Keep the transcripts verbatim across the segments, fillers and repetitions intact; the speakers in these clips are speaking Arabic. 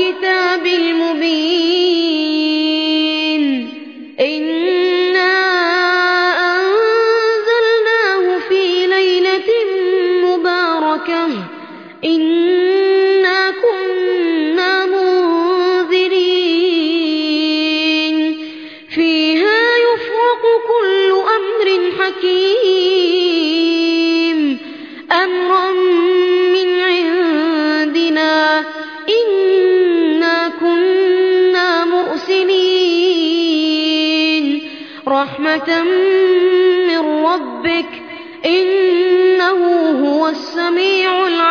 والكتاب المبين إنا أنزلناه في ليلة مباركة إنا كنا منذرين فيها يفرق كل أمر حكيم أمرا من عندنا إنا كنا مرسلين رحمة من ربك إنه هو السميع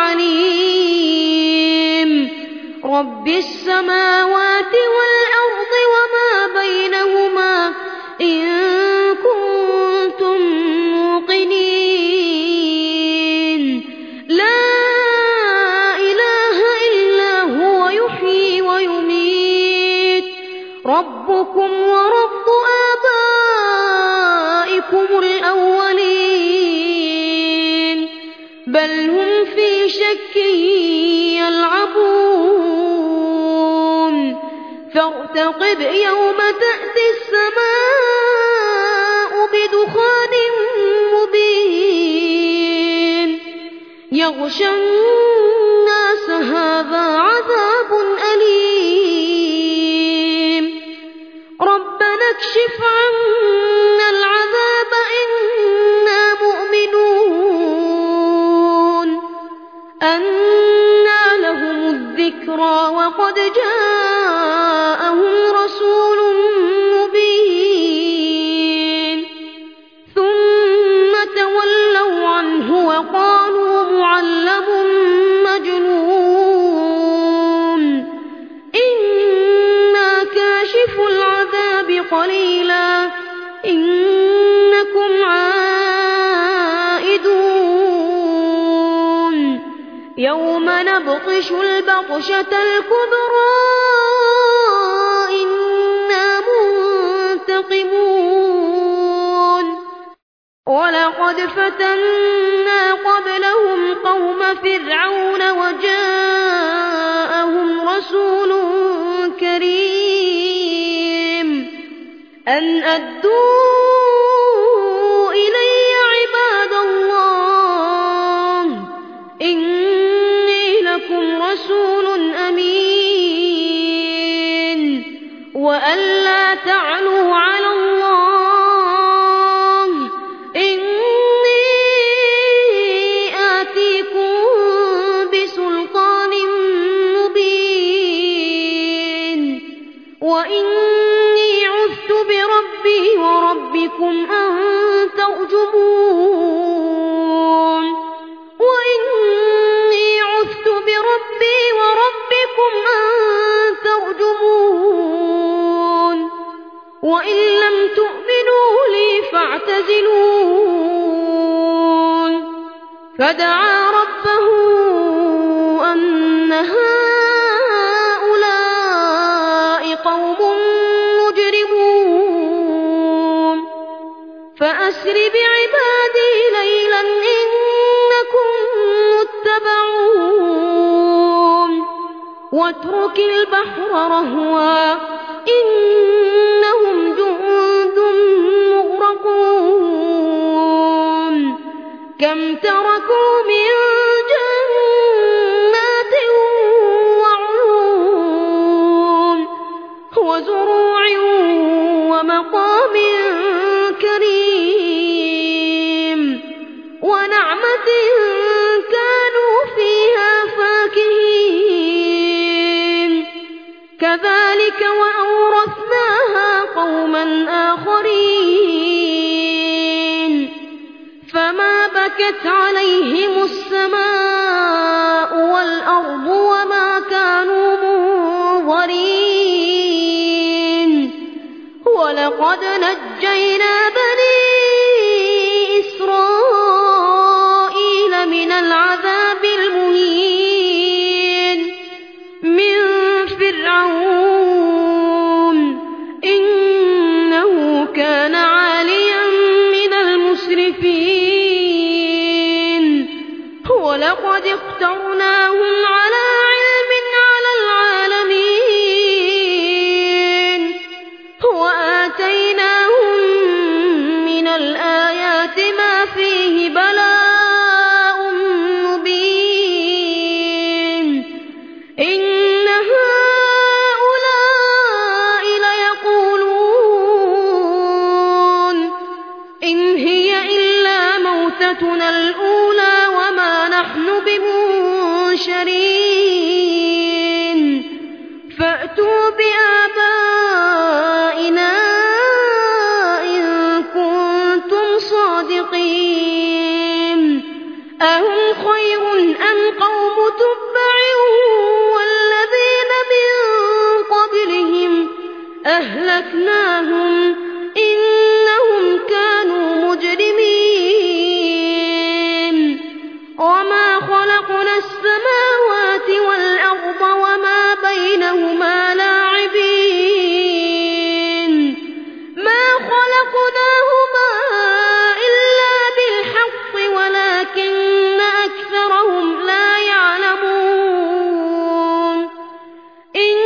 العليم رب السماوات والأرض وما بينهما إن كنتم موقنين لا إله إلا هو يحيي ويميت ربكم ورب آبائكم الأولين بل هم في شك يلعبون فارتقب يوم تأتي السماء بدخان مبين يغشى الناس هذا عذاب أليم ربنا اكشف عنا العذاب إنا مؤمنون أنى لهم الذكرى وقد جاءهم رسول مبين ثم تولوا عنه وقالوا معلم مجنون إنا كاشف العذاب قليلا إنكم عائدون يوم نبطش البطشة الكبرى إنا منتقمون ولقد فتنا قبلهم قوم فرعون وجاءهم رسول كريم أن أدوا إلي عباد الله إني لكم رسول أمين وأن لا تعلوا على الله إني آتيكم بسلطان مبين وإني عذت بربي وربكم أن ترجمون وإني عذت بربي وربكم أن ترجمون وإن لم تؤمنوا لي فاعتزلون فدعا ربه أن هؤلاء قوم مجرمون فأسر بعبادي ليلا إنكم متبعون واترك البحر رهوا إنهم جند مغرقون كم تركوا من جنات وعيون وزروع ومقام كريم ونعمة كانوا فيها فاكهين كذلك وأورثناها قوما آخرين فما بكت عليهم السماء والأرض وما كانوا منظرين ولقد نجينا بني إسرائيل من العذاب المهين من فرعون إنه كان عاليا من المسرفين ولقد اخترناهم على علم على العالمين الأولى وما نحن بمنشرين فأتوا بآبائنا إن كنتم صادقين أهم خير أم قوم تبع والذين من قبلهم أهلكناهم إنهم كانوا مجرمين وما خلقنا السماوات والأرض وما بينهما لاعبين ما خلقناهما إلا بالحق ولكن أكثرهم لا يعلمون إن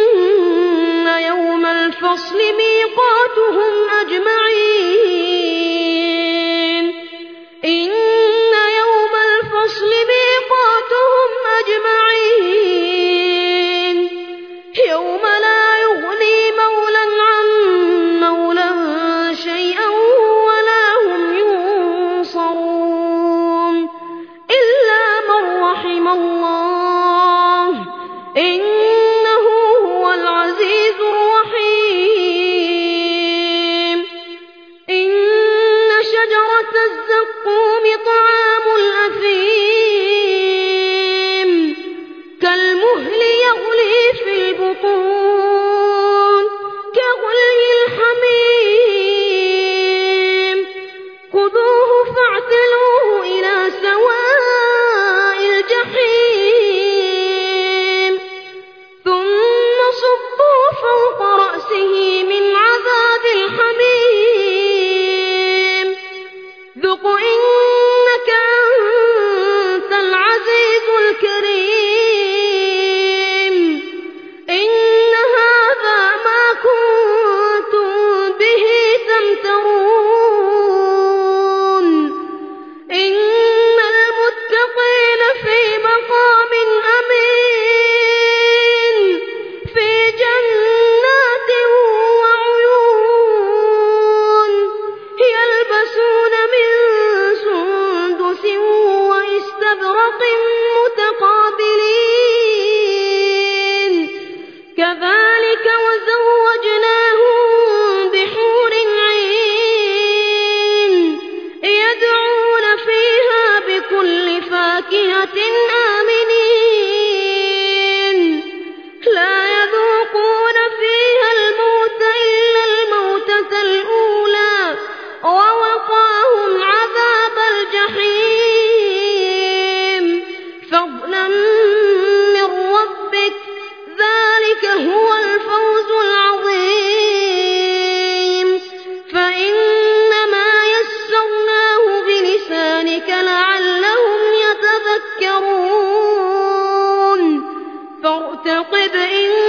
يوم الفصل ميقاتهم أجمعين إن يوم الفصل ميقاتهم أجمعين يوم لا يغني مولى عن مولى شيئا ولا هم ينصرون إلا من رحم الله إنه هو العزيز الرحيم إن شجرة الزقوم طعام الأثيم كالمهل يغلي في البطون كغلي الحميم خذوه فاعتلوه إلى سواء الجحيم ثم صبوا فوق رأسه من عذاب الحميم ذق إنك أنت العزيز الكريم إن هذا ما كنتم به تمترون إن المتقين في مقام أمين في جنات وعيون يلبسون من سندس واستبرق متقابلين كذلك وزوجناهم بحور عين يدعون فيها بكل فاكهة آمنين لا يذوقون فيها الموت إلا الموتة الأولى ووقاهم عذاب الجحيم فضلا من ربك ذلك هو الفوز العظيم فإنما يسرناه بلسانك لعلهم يتذكرون فارتقب إن